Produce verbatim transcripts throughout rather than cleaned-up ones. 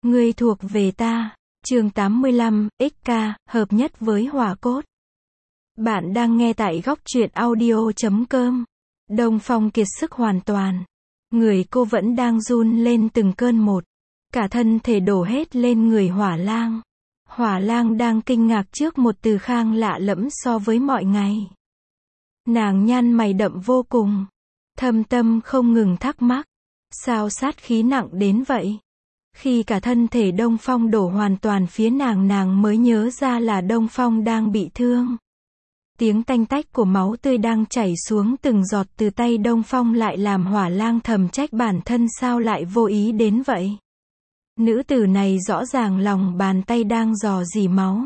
Ngươi thuộc về ta. Chương tám mươi lăm, ích ca, hợp nhất với hỏa cốt. Bạn đang nghe tại góc truyện audio chấm com. Đông Phong kiệt sức hoàn toàn. Người cô vẫn đang run lên từng cơn một. Cả thân thể đổ hết lên người Hỏa Lang. Hỏa Lang đang kinh ngạc trước một Từ Khang lạ lẫm so với mọi ngày. Nàng nhăn mày đậm vô cùng. Thâm tâm không ngừng thắc mắc. Sao sát khí nặng đến vậy? Khi cả thân thể Đông Phong đổ hoàn toàn phía nàng, nàng mới nhớ ra là Đông Phong đang bị thương. Tiếng tanh tách của máu tươi đang chảy xuống từng giọt từ tay Đông Phong lại làm Hỏa Lang thầm trách bản thân sao lại vô ý đến vậy. Nữ tử này rõ ràng lòng bàn tay đang rò rỉ máu.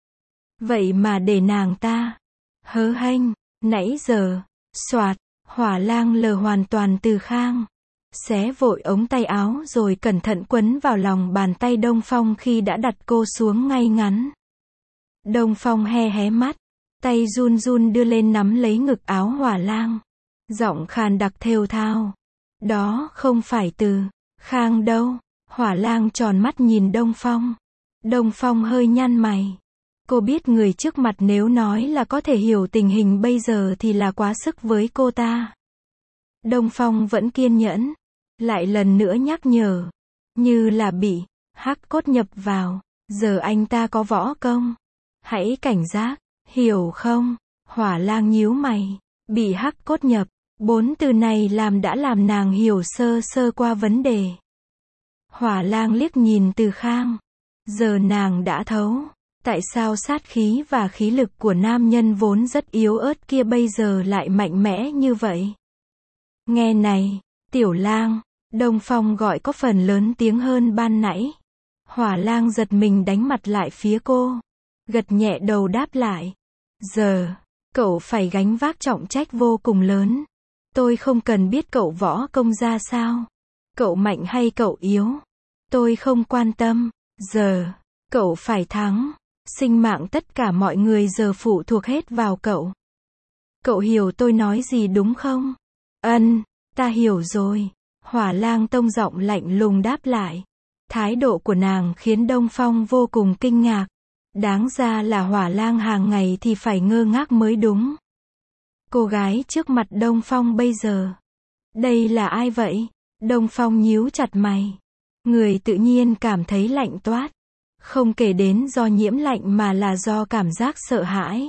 Vậy mà để nàng ta hớ hênh, nãy giờ, soạt, Hỏa Lang lờ hoàn toàn Từ Khang. Xé vội ống tay áo rồi cẩn thận quấn vào lòng bàn tay Đông Phong khi đã đặt cô xuống ngay ngắn. Đông Phong he hé mắt, tay run run đưa lên nắm lấy ngực áo Hỏa Lang. Giọng khàn đặc thều thào. Đó không phải Từ Khang đâu. Hỏa Lang tròn mắt nhìn Đông Phong. Đông Phong hơi nhăn mày. Cô biết người trước mặt nếu nói là có thể hiểu tình hình bây giờ thì là quá sức với cô ta. Đông Phong vẫn kiên nhẫn. Lại lần nữa nhắc nhở. Như là bị hắc cốt nhập vào. Giờ anh ta có võ công. Hãy cảnh giác, hiểu không? Hỏa Lang nhíu mày. Bị hắc cốt nhập. Bốn từ này làm đã làm nàng hiểu sơ sơ qua vấn đề. Hỏa Lang liếc nhìn Từ Khang. Giờ nàng đã thấu. Tại sao sát khí và khí lực của nam nhân vốn rất yếu ớt kia bây giờ lại mạnh mẽ như vậy? Nghe này, Tiểu Lang, Đông Phong gọi có phần lớn tiếng hơn ban nãy. Hỏa Lang giật mình đánh mặt lại phía cô. Gật nhẹ đầu đáp lại. Giờ, cậu phải gánh vác trọng trách vô cùng lớn. Tôi không cần biết cậu võ công ra sao. Cậu mạnh hay cậu yếu. Tôi không quan tâm. Giờ, cậu phải thắng. Sinh mạng tất cả mọi người giờ phụ thuộc hết vào cậu. Cậu hiểu tôi nói gì đúng không? Ân, ta hiểu rồi. Hỏa Lang tông giọng lạnh lùng đáp lại. Thái độ của nàng khiến Đông Phong vô cùng kinh ngạc. Đáng ra là Hỏa Lang hàng ngày thì phải ngơ ngác mới đúng. Cô gái trước mặt Đông Phong bây giờ. Đây là ai vậy? Đông Phong nhíu chặt mày. Người tự nhiên cảm thấy lạnh toát. Không kể đến do nhiễm lạnh mà là do cảm giác sợ hãi.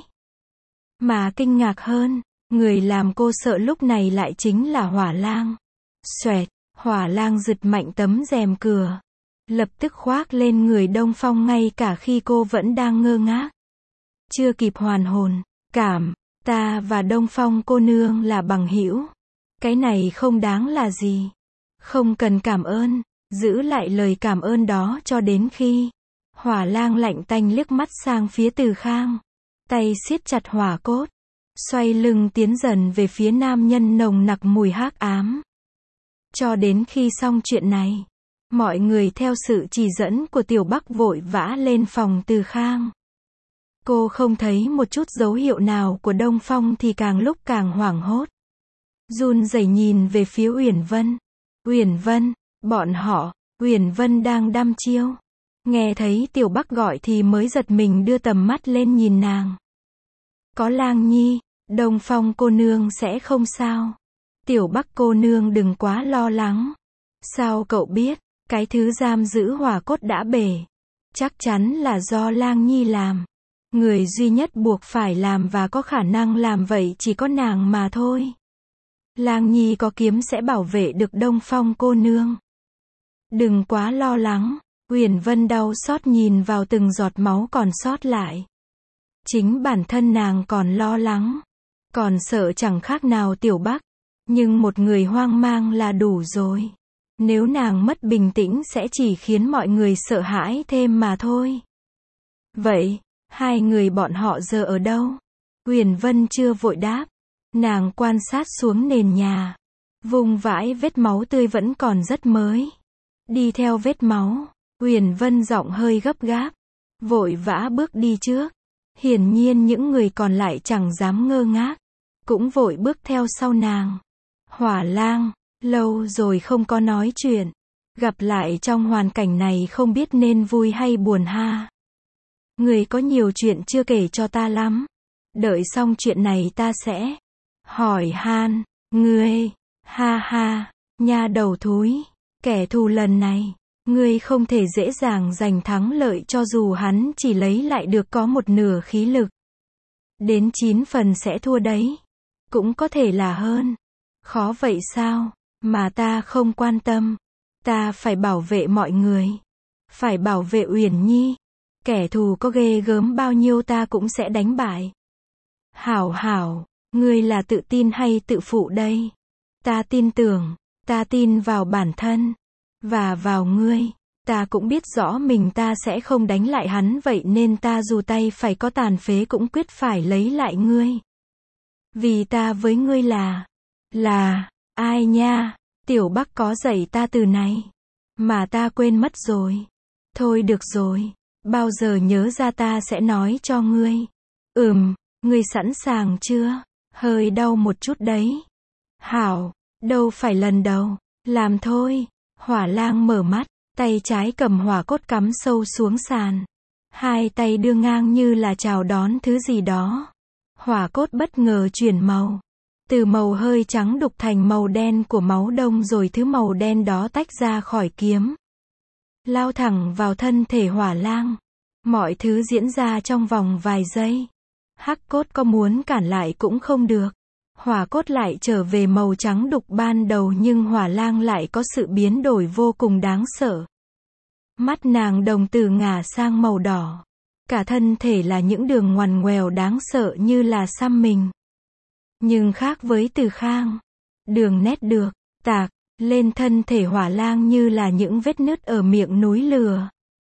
Mà kinh ngạc hơn, người làm cô sợ lúc này lại chính là Hỏa Lang. Xoẹt, Hỏa Lang giật mạnh tấm rèm cửa. Lập tức khoác lên người Đông Phong ngay cả khi cô vẫn đang ngơ ngác. Chưa kịp hoàn hồn, cảm, ta và Đông Phong cô nương là bằng hữu. Cái này không đáng là gì. Không cần cảm ơn, giữ lại lời cảm ơn đó cho đến khi. Hỏa Lang lạnh tanh liếc mắt sang phía Từ Khang. Tay siết chặt hỏa cốt. Xoay lưng tiến dần về phía nam nhân nồng nặc mùi hắc ám. Cho đến khi xong chuyện này, mọi người theo sự chỉ dẫn của Tiểu Bắc vội vã lên phòng Từ Khang. Cô không thấy một chút dấu hiệu nào của Đông Phong thì càng lúc càng hoảng hốt. Run rẩy nhìn về phía Uyển Vân. Uyển Vân, bọn họ, Uyển Vân đang đăm chiêu. Nghe thấy Tiểu Bắc gọi thì mới giật mình đưa tầm mắt lên nhìn nàng. Có Lang nhi, Đông Phong cô nương sẽ không sao. Tiểu Bắc cô nương đừng quá lo lắng. Sao cậu biết, cái thứ giam giữ hỏa cốt đã bể. Chắc chắn là do Lang nhi làm. Người duy nhất buộc phải làm và có khả năng làm vậy chỉ có nàng mà thôi. Lang nhi có kiếm sẽ bảo vệ được Đông Phong cô nương. Đừng quá lo lắng. Uyển Vân đau xót nhìn vào từng giọt máu còn sót lại. Chính bản thân nàng còn lo lắng. Còn sợ chẳng khác nào Tiểu Bắc. Nhưng một người hoang mang là đủ rồi. Nếu nàng mất bình tĩnh sẽ chỉ khiến mọi người sợ hãi thêm mà thôi. Vậy, hai người bọn họ giờ ở đâu? Uyển Vân chưa vội đáp. Nàng quan sát xuống nền nhà. Vùng vãi vết máu tươi vẫn còn rất mới. Đi theo vết máu. Uyển Vân giọng hơi gấp gáp. Vội vã bước đi trước. Hiển nhiên những người còn lại chẳng dám ngơ ngác. Cũng vội bước theo sau nàng. Hỏa Lang, lâu rồi không có nói chuyện. Gặp lại trong hoàn cảnh này không biết nên vui hay buồn ha. Ngươi có nhiều chuyện chưa kể cho ta lắm. Đợi xong chuyện này ta sẽ hỏi han ngươi. Ha ha, nha đầu thúi, kẻ thù lần này, ngươi không thể dễ dàng giành thắng lợi cho dù hắn chỉ lấy lại được có một nửa khí lực. Đến chín phần sẽ thua đấy. Cũng có thể là hơn. Khó vậy sao? Mà ta không quan tâm. Ta phải bảo vệ mọi người. Phải bảo vệ Uyển Nhi. Kẻ thù có ghê gớm bao nhiêu ta cũng sẽ đánh bại. Hảo hảo, ngươi là tự tin hay tự phụ đây? Ta tin tưởng, ta tin vào bản thân. Và vào ngươi. Ta cũng biết rõ mình ta sẽ không đánh lại hắn vậy nên ta dù tay phải có tàn phế cũng quyết phải lấy lại ngươi. Vì ta với ngươi là, là, ai nha, Tiểu Bắc có dạy ta từ này. Mà ta quên mất rồi. Thôi được rồi, bao giờ nhớ ra ta sẽ nói cho ngươi. Ừm, ngươi sẵn sàng chưa? Hơi đau một chút đấy. Hảo, đâu phải lần đầu, làm thôi. Hỏa lang mở mắt, tay trái cầm hỏa cốt cắm sâu xuống sàn. Hai tay đưa ngang như là chào đón thứ gì đó. Hỏa cốt bất ngờ chuyển màu. Từ màu hơi trắng đục thành màu đen của máu đông rồi thứ màu đen đó tách ra khỏi kiếm. Lao thẳng vào thân thể hỏa lang. Mọi thứ diễn ra trong vòng vài giây. Hắc cốt có muốn cản lại cũng không được. Hỏa cốt lại trở về màu trắng đục ban đầu nhưng hỏa lang lại có sự biến đổi vô cùng đáng sợ. Mắt nàng đồng tử ngả sang màu đỏ. Cả thân thể là những đường ngoằn ngoèo đáng sợ như là xăm mình. Nhưng khác với Từ Khang. Đường nét được, tạc, lên thân thể hỏa lang như là những vết nứt ở miệng núi lửa.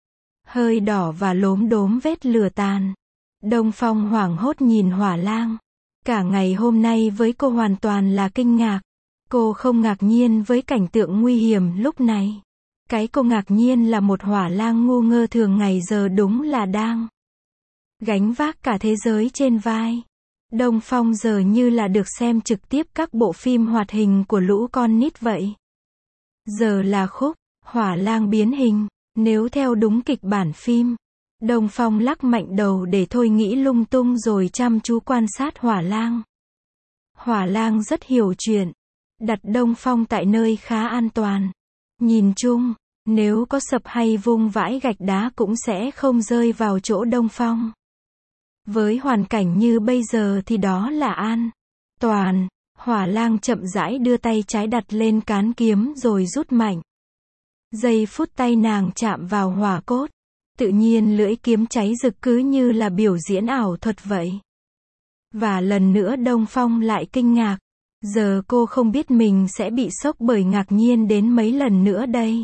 Hơi đỏ và lốm đốm vết lửa tàn. Đông Phong hoảng hốt nhìn hỏa lang. Cả ngày hôm nay với cô hoàn toàn là kinh ngạc. Cô không ngạc nhiên với cảnh tượng nguy hiểm lúc này. Cái cô ngạc nhiên là một hỏa lang ngu ngơ thường ngày giờ đúng là đang gánh vác cả thế giới trên vai. Đông Phong giờ như là được xem trực tiếp các bộ phim hoạt hình của lũ con nít vậy. Giờ là khúc, hỏa lang biến hình, nếu theo đúng kịch bản phim. Đông Phong lắc mạnh đầu để thôi nghĩ lung tung rồi chăm chú quan sát hỏa lang. Hỏa lang rất hiểu chuyện. Đặt Đông Phong tại nơi khá an toàn. Nhìn chung, nếu có sập hay vung vãi gạch đá cũng sẽ không rơi vào chỗ Đông Phong. Với hoàn cảnh như bây giờ thì đó là an toàn. Hỏa lang chậm rãi đưa tay trái đặt lên cán kiếm rồi rút mạnh. Giây phút tay nàng chạm vào hỏa cốt. Tự nhiên lưỡi kiếm cháy rực cứ như là biểu diễn ảo thuật vậy. Và lần nữa Đông Phong lại kinh ngạc. Giờ cô không biết mình sẽ bị sốc bởi ngạc nhiên đến mấy lần nữa đây.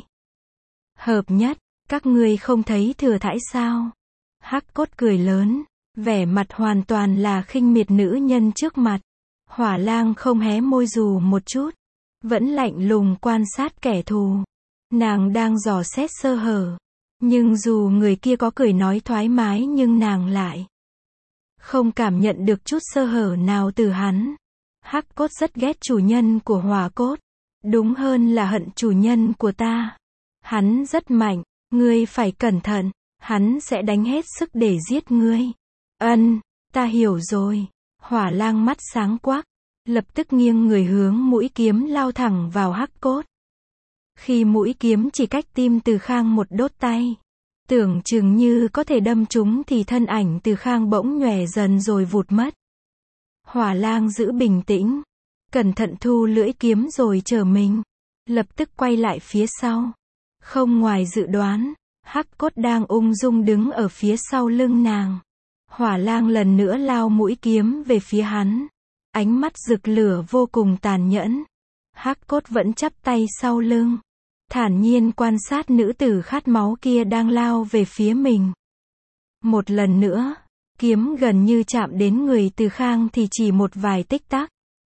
Hợp nhất, các ngươi không thấy thừa thãi sao? Hắc cốt cười lớn, vẻ mặt hoàn toàn là khinh miệt nữ nhân trước mặt. Hỏa lang không hé môi dù một chút. Vẫn lạnh lùng quan sát kẻ thù. Nàng đang dò xét sơ hở. Nhưng dù người kia có cười nói thoải mái nhưng nàng lại không cảm nhận được chút sơ hở nào từ hắn. Hắc cốt rất ghét chủ nhân của hỏa cốt. Đúng hơn là hận chủ nhân của ta. Hắn rất mạnh, ngươi phải cẩn thận, hắn sẽ đánh hết sức để giết ngươi. Ân, ta hiểu rồi. Hỏa lang mắt sáng quắc, lập tức nghiêng người hướng mũi kiếm lao thẳng vào hắc cốt. Khi mũi kiếm chỉ cách tim Từ Khang một đốt tay, tưởng chừng như có thể đâm trúng thì thân ảnh Từ Khang bỗng nhòe dần rồi vụt mất. Hỏa lang giữ bình tĩnh, cẩn thận thu lưỡi kiếm rồi trở mình, lập tức quay lại phía sau. Không ngoài dự đoán, hắc cốt đang ung dung đứng ở phía sau lưng nàng. Hỏa lang lần nữa lao mũi kiếm về phía hắn. Ánh mắt rực lửa vô cùng tàn nhẫn. Hắc cốt vẫn chắp tay sau lưng. Thản nhiên quan sát nữ tử khát máu kia đang lao về phía mình. Một lần nữa, kiếm gần như chạm đến người Từ Khang thì chỉ một vài tích tắc.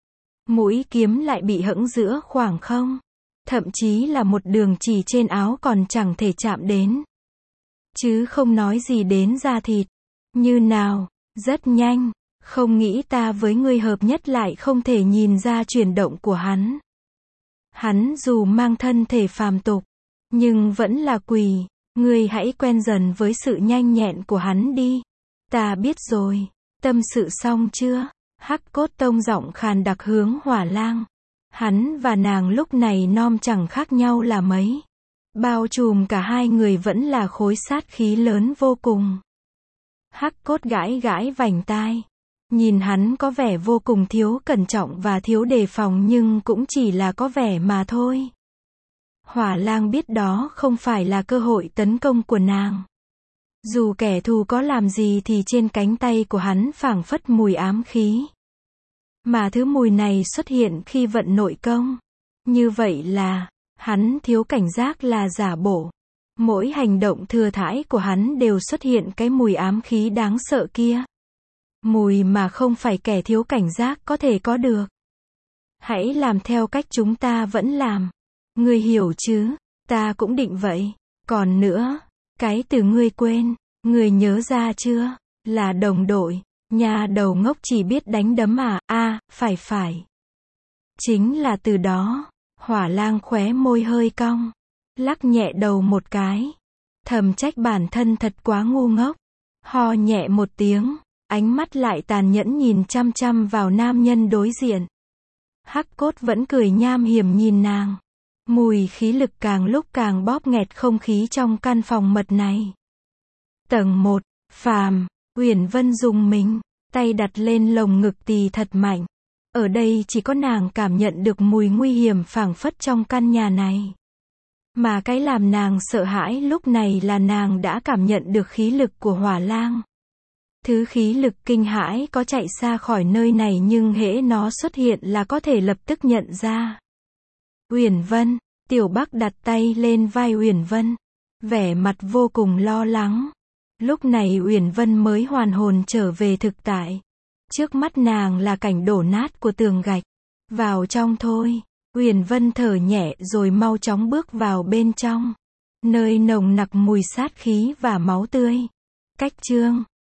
Mũi kiếm lại bị hẫng giữa khoảng không. Thậm chí là một đường chỉ trên áo còn chẳng thể chạm đến. Chứ không nói gì đến da thịt. Như nào, rất nhanh, không nghĩ ta với ngươi hợp nhất lại không thể nhìn ra chuyển động của hắn. Hắn dù mang thân thể phàm tục, nhưng vẫn là quỳ. Ngươi hãy quen dần với sự nhanh nhẹn của hắn đi. Ta biết rồi. Tâm sự xong chưa? Hắc Cốt tông giọng khàn đặc hướng Hỏa Lang. Hắn và nàng lúc này nom chẳng khác nhau là mấy. Bao trùm cả hai người vẫn là khối sát khí lớn vô cùng. Hắc Cốt gãi gãi vành tai. Nhìn hắn có vẻ vô cùng thiếu cẩn trọng và thiếu đề phòng nhưng cũng chỉ là có vẻ mà thôi. Hỏa Lang biết đó không phải là cơ hội tấn công của nàng. Dù kẻ thù có làm gì thì trên cánh tay của hắn phảng phất mùi ám khí. Mà thứ mùi này xuất hiện khi vận nội công. Như vậy là, hắn thiếu cảnh giác là giả bộ. Mỗi hành động thừa thãi của hắn đều xuất hiện cái mùi ám khí đáng sợ kia. Mùi mà không phải kẻ thiếu cảnh giác có thể có được. Hãy làm theo cách chúng ta vẫn làm. Ngươi hiểu chứ? Ta cũng định vậy. Còn nữa, cái từ ngươi quên, ngươi nhớ ra chưa? Là đồng đội. Nhà đầu ngốc chỉ biết đánh đấm à? A, à, phải phải. Chính là từ đó. Hỏa Lang khóe môi hơi cong, lắc nhẹ đầu một cái. Thầm trách bản thân thật quá ngu ngốc. Ho nhẹ một tiếng, ánh mắt lại tàn nhẫn nhìn chăm chăm vào nam nhân đối diện. Hắc Cốt vẫn cười nham hiểm nhìn nàng. Mùi khí lực càng lúc càng bóp nghẹt không khí trong căn phòng mật này. Tầng một, Phàm, Uyển Vân dùng mình, tay đặt lên lồng ngực tì thật mạnh. Ở đây chỉ có nàng cảm nhận được mùi nguy hiểm phảng phất trong căn nhà này. Mà cái làm nàng sợ hãi lúc này là nàng đã cảm nhận được khí lực của Hỏa Lang. Thứ khí lực kinh hãi có chạy xa khỏi nơi này nhưng hễ nó xuất hiện là có thể lập tức nhận ra. Uyển Vân, Tiểu Bắc đặt tay lên vai Uyển Vân, vẻ mặt vô cùng lo lắng. Lúc này Uyển Vân mới hoàn hồn trở về thực tại. Trước mắt nàng là cảnh đổ nát của tường gạch. Vào trong thôi. Uyển Vân thở nhẹ rồi mau chóng bước vào bên trong. Nơi nồng nặc mùi sát khí và máu tươi. Cách chương